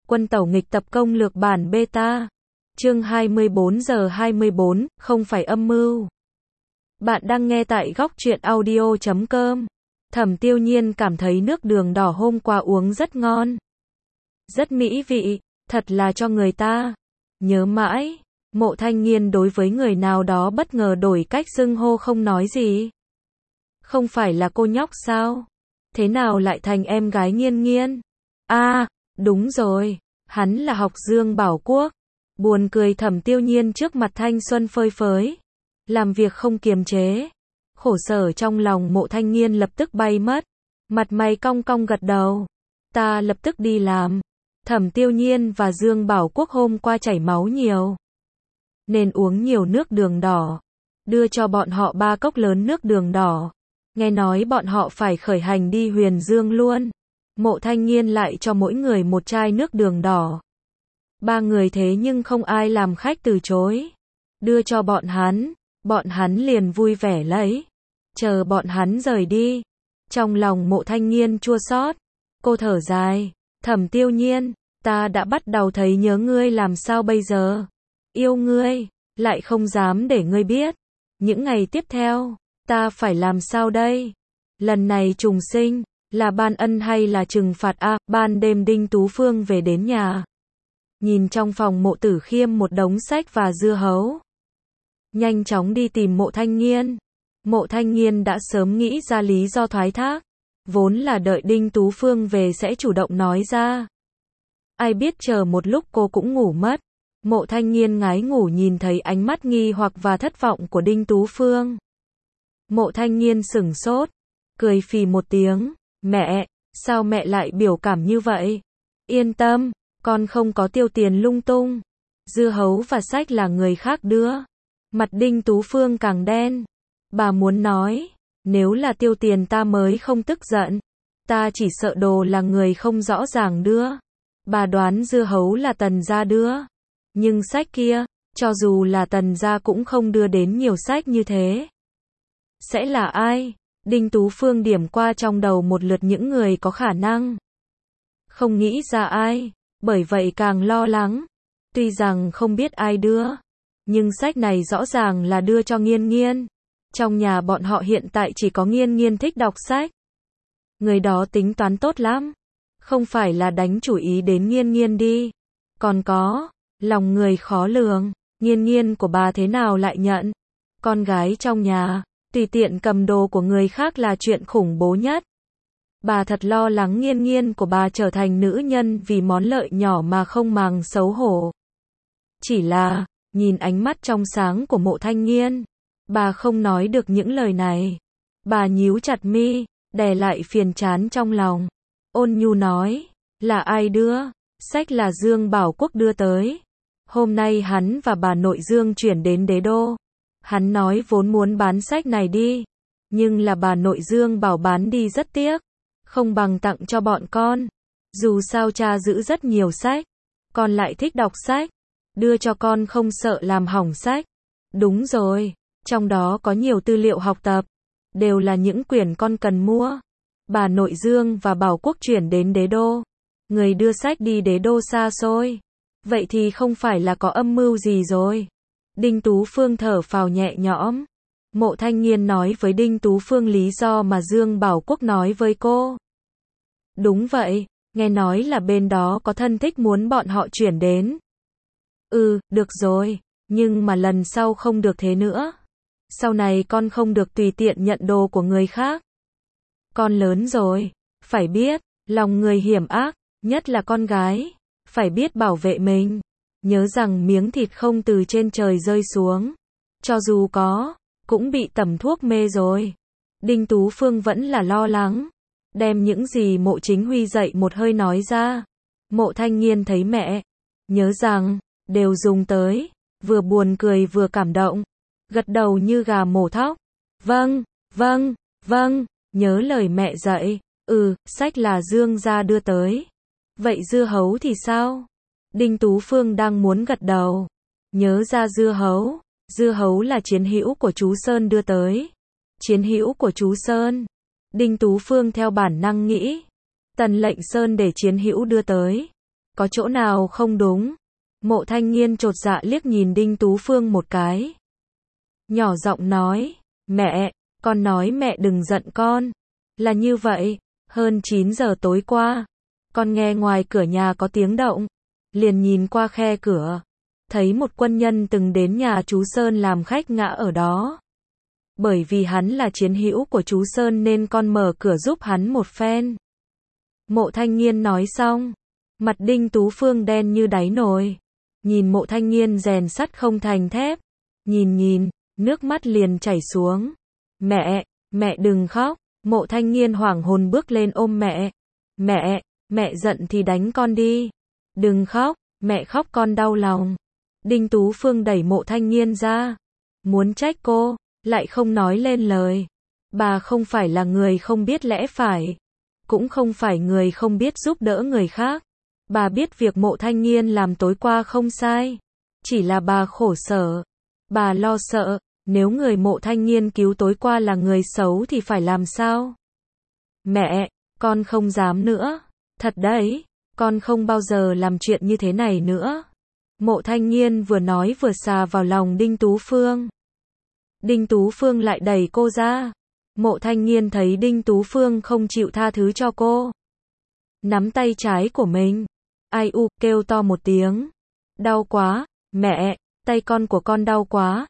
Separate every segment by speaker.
Speaker 1: Quân tẩu nghịch tập công lược bản beta. Chương 24 giờ 24, không phải âm mưu. Bạn đang nghe tại góc truyện audio.com. Thẩm Tiêu Nhiên cảm thấy nước đường đỏ hôm qua uống rất ngon. Rất mỹ vị, thật là cho người ta nhớ mãi. Mộ Thanh Nghiên đối với người nào đó bất ngờ đổi cách xưng hô không nói gì. Không phải là cô nhóc sao? Thế nào lại thành em gái Nghiên Nghiên? À, đúng rồi, hắn là học Dương Bảo Quốc. Buồn cười Thẩm Tiêu Nhiên trước mặt thanh xuân phơi phới. Làm việc không kiềm chế. Khổ sở trong lòng Mộ Thanh Nghiên lập tức bay mất. Mặt mày cong cong gật đầu. Ta lập tức đi làm. Thẩm Tiêu Nhiên và Dương Bảo Quốc hôm qua chảy máu nhiều, nên uống nhiều nước đường đỏ. Đưa cho bọn họ 3 cốc lớn nước đường đỏ. Nghe nói bọn họ phải khởi hành đi Huyền Dương luôn. Mộ Thanh Nghiên lại cho mỗi người một chai nước đường đỏ. 3 người thế nhưng không ai làm khách từ chối. Đưa cho bọn hắn liền vui vẻ lấy. Chờ bọn hắn rời đi. Trong lòng Mộ Thanh Nghiên chua xót. Cô thở dài. Thẩm Tiêu Nhiên, ta đã bắt đầu thấy nhớ ngươi làm sao bây giờ? Yêu ngươi, lại không dám để ngươi biết. Những ngày tiếp theo, ta phải làm sao đây? Lần này trùng sinh, là ban ân hay là trừng phạt a? Ban đêm Đinh Tú Phương về đến nhà. Nhìn trong phòng Mộ Tử Khiêm một đống sách và dưa hấu. Nhanh chóng đi tìm Mộ Thanh Nghiên. Mộ Thanh Nghiên đã sớm nghĩ ra lý do thoái thác. Vốn là đợi Đinh Tú Phương về sẽ chủ động nói ra. Ai biết chờ một lúc cô cũng ngủ mất. Mộ Thanh Nghiên ngái ngủ nhìn thấy ánh mắt nghi hoặc và thất vọng của Đinh Tú Phương. Mộ Thanh Nghiên sửng sốt, cười phì một tiếng. Mẹ, sao mẹ lại biểu cảm như vậy? Yên tâm, con không có tiêu tiền lung tung. Dưa hấu và sách là người khác đưa. Mặt Đinh Tú Phương càng đen. Bà muốn nói, nếu là tiêu tiền ta mới không tức giận. Ta chỉ sợ đồ là người không rõ ràng đưa. Bà đoán dưa hấu là Tần gia đưa. Nhưng sách kia, cho dù là Tần gia cũng không đưa đến nhiều sách như thế. Sẽ là ai? Đinh Tú Phương điểm qua trong đầu một lượt những người có khả năng. Không nghĩ ra ai, bởi vậy càng lo lắng. Tuy rằng không biết ai đưa, nhưng sách này rõ ràng là đưa cho Nghiên Nghiên. Trong nhà bọn họ hiện tại chỉ có Nghiên Nghiên thích đọc sách. Người đó tính toán tốt lắm. Không phải là đánh chủ ý đến Nghiên Nghiên đi. Còn có, lòng người khó lường. Nghiên Nghiên của bà thế nào lại nhận? Con gái trong nhà, tùy tiện cầm đồ của người khác là chuyện khủng bố nhất. Bà thật lo lắng Nghiên Nghiên của bà trở thành nữ nhân vì món lợi nhỏ mà không màng xấu hổ. Chỉ là, nhìn ánh mắt trong sáng của Mộ Thanh Nghiên, bà không nói được những lời này. Bà nhíu chặt mi, đè lại phiền chán trong lòng. Ôn nhu nói, là ai đưa? Sách là Dương Bảo Quốc đưa tới. Hôm nay hắn và bà nội Dương chuyển đến đế đô. Hắn nói vốn muốn bán sách này đi. Nhưng là bà nội Dương bảo bán đi rất tiếc. Không bằng tặng cho bọn con. Dù sao cha giữ rất nhiều sách. Con lại thích đọc sách. Đưa cho con không sợ làm hỏng sách. Đúng rồi, trong đó có nhiều tư liệu học tập. Đều là những quyển con cần mua. Bà nội Dương và Bảo Quốc chuyển đến đế đô. Người đưa sách đi đế đô xa xôi. Vậy thì không phải là có âm mưu gì rồi. Đinh Tú Phương thở phào nhẹ nhõm. Mộ Thanh Nghiên nói với Đinh Tú Phương lý do mà Dương Bảo Quốc nói với cô. Đúng vậy, nghe nói là bên đó có thân thích muốn bọn họ chuyển đến. Được rồi, nhưng mà lần sau không được thế nữa. Sau này con không được tùy tiện nhận đồ của người khác. Con lớn rồi, phải biết, lòng người hiểm ác, nhất là con gái, phải biết bảo vệ mình. Nhớ rằng miếng thịt không từ trên trời rơi xuống. Cho dù có, cũng bị tẩm thuốc mê rồi. Đinh Tú Phương vẫn là lo lắng. Đem những gì Mộ Chính Huy dạy một hơi nói ra. Mộ Thanh Nghiên thấy mẹ. Nhớ rằng, đều dùng tới. Vừa buồn cười vừa cảm động. Gật đầu như gà mổ thóc. Vâng, nhớ lời mẹ dạy. Sách là Dương gia đưa tới. Vậy dưa hấu thì sao? Đinh Tú Phương đang muốn gật đầu. Nhớ ra dưa hấu là chiến hữu của chú Sơn đưa tới. Chiến hữu của chú Sơn. Đinh Tú Phương theo bản năng nghĩ. Tần Lệnh Sơn để chiến hữu đưa tới. có chỗ nào không đúng? Mộ Thanh Nghiên chột dạ liếc nhìn Đinh Tú Phương một cái. Nhỏ giọng nói, mẹ, con nói mẹ đừng giận con. Là như vậy, hơn 9 giờ tối qua, con nghe ngoài cửa nhà có tiếng động, liền nhìn qua khe cửa, thấy một quân nhân từng đến nhà chú Sơn làm khách ngã ở đó. Bởi vì hắn là chiến hữu của chú Sơn nên con mở cửa giúp hắn một phen. Mộ Thanh Nghiên nói xong, mặt Đinh Tú Phương đen như đáy nồi. Nhìn Mộ Thanh Nghiên rèn sắt không thành thép. Nhìn, nước mắt liền chảy xuống. Mẹ đừng khóc. Mộ Thanh Nghiên hoảng hồn bước lên ôm mẹ. Mẹ giận thì đánh con đi. Đừng khóc, mẹ khóc con đau lòng. Đinh Tú Phương đẩy Mộ Thanh Nghiên ra. Muốn trách cô, lại không nói lên lời. Bà không phải là người không biết lẽ phải. Cũng không phải người không biết giúp đỡ người khác. Bà biết việc Mộ Thanh Nghiên làm tối qua không sai. Chỉ là bà khổ sở. Bà lo sợ, nếu người Mộ Thanh Nghiên cứu tối qua là người xấu thì phải làm sao? Mẹ, con không dám nữa. Thật đấy, con không bao giờ làm chuyện như thế này nữa. Mộ Thanh Nghiên vừa nói vừa xà vào lòng Đinh Tú Phương. Đinh Tú Phương lại đẩy cô ra. Mộ Thanh Nghiên thấy Đinh Tú Phương không chịu tha thứ cho cô. Nắm tay trái của mình. Ai u, kêu to một tiếng. Đau quá, mẹ, tay con của con đau quá.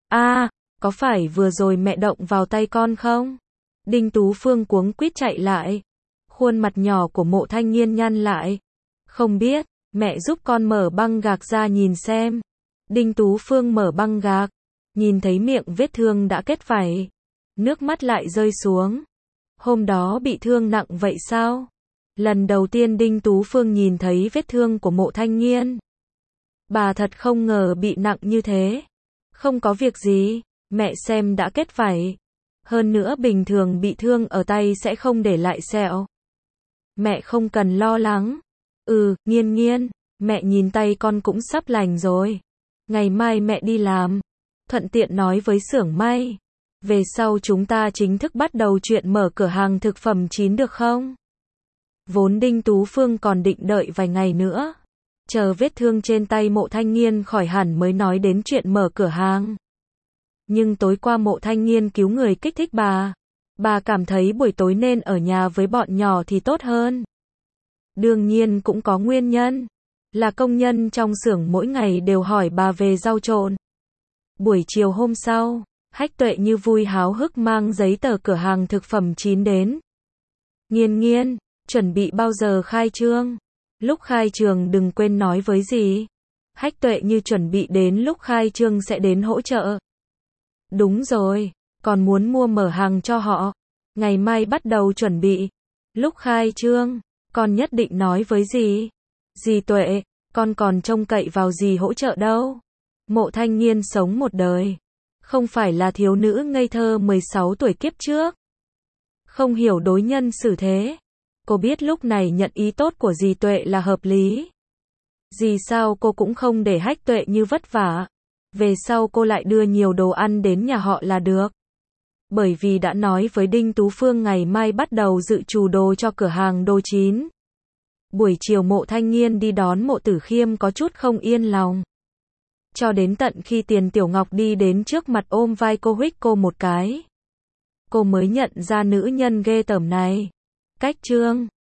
Speaker 1: Có phải vừa rồi mẹ động vào tay con không? Đinh Tú Phương cuống quýt chạy lại. Khuôn mặt nhỏ của Mộ Thanh Nghiên nhăn lại. Không biết, mẹ giúp con mở băng gạc ra nhìn xem. Đinh Tú Phương mở băng gạc. Nhìn thấy miệng vết thương đã kết vảy. Nước mắt lại rơi xuống. Hôm đó bị thương nặng vậy sao? Lần đầu tiên Đinh Tú Phương nhìn thấy vết thương của Mộ Thanh Nghiên. Bà thật không ngờ bị nặng như thế. Không có việc gì, mẹ xem đã kết vảy. Hơn nữa bình thường bị thương ở tay sẽ không để lại sẹo. Mẹ không cần lo lắng. Nghiên, mẹ nhìn tay con cũng sắp lành rồi. Ngày mai mẹ đi làm. Thuận tiện nói với xưởng may. Về sau chúng ta chính thức bắt đầu chuyện mở cửa hàng thực phẩm chín được không? Vốn Đinh Tú Phương còn định đợi vài ngày nữa. Chờ vết thương trên tay Mộ Thanh Nghiên khỏi hẳn mới nói đến chuyện mở cửa hàng. Nhưng tối qua Mộ Thanh Nghiên cứu người kích thích bà. Bà cảm thấy buổi tối nên ở nhà với bọn nhỏ thì tốt hơn. Đương nhiên cũng có nguyên nhân. Là công nhân trong xưởng mỗi ngày đều hỏi bà về rau trộn. Buổi chiều hôm sau, Hách Tuệ như vui háo hức mang giấy tờ cửa hàng thực phẩm chín đến. Nghiên, chuẩn bị bao giờ khai trương? Lúc khai trường đừng quên nói với dì. Hách Tuệ như chuẩn bị đến lúc khai trương sẽ đến hỗ trợ. Đúng rồi, còn muốn mua mở hàng cho họ. Ngày mai bắt đầu chuẩn bị. Lúc khai trương, con nhất định nói với dì. Dì Tuệ, con còn trông cậy vào dì hỗ trợ đâu. Mộ Thanh Nghiên sống một đời. Không phải là thiếu nữ ngây thơ 16 tuổi kiếp trước. Không hiểu đối nhân xử thế. Cô biết lúc này nhận ý tốt của dì Tuệ là hợp lý. Dì sao cô cũng không để Hách Tuệ như vất vả. Về sau cô lại đưa nhiều đồ ăn đến nhà họ là được. Bởi vì đã nói với Đinh Tú Phương ngày mai bắt đầu dự trù đồ cho cửa hàng đồ chín. Buổi chiều Mộ Thanh Nghiên đi đón Mộ Tử Khiêm có chút không yên lòng. Cho đến tận khi Tiền Tiểu Ngọc đi đến trước mặt ôm vai cô huých cô một cái. Cô mới nhận ra nữ nhân ghê tởm này. Cách trương.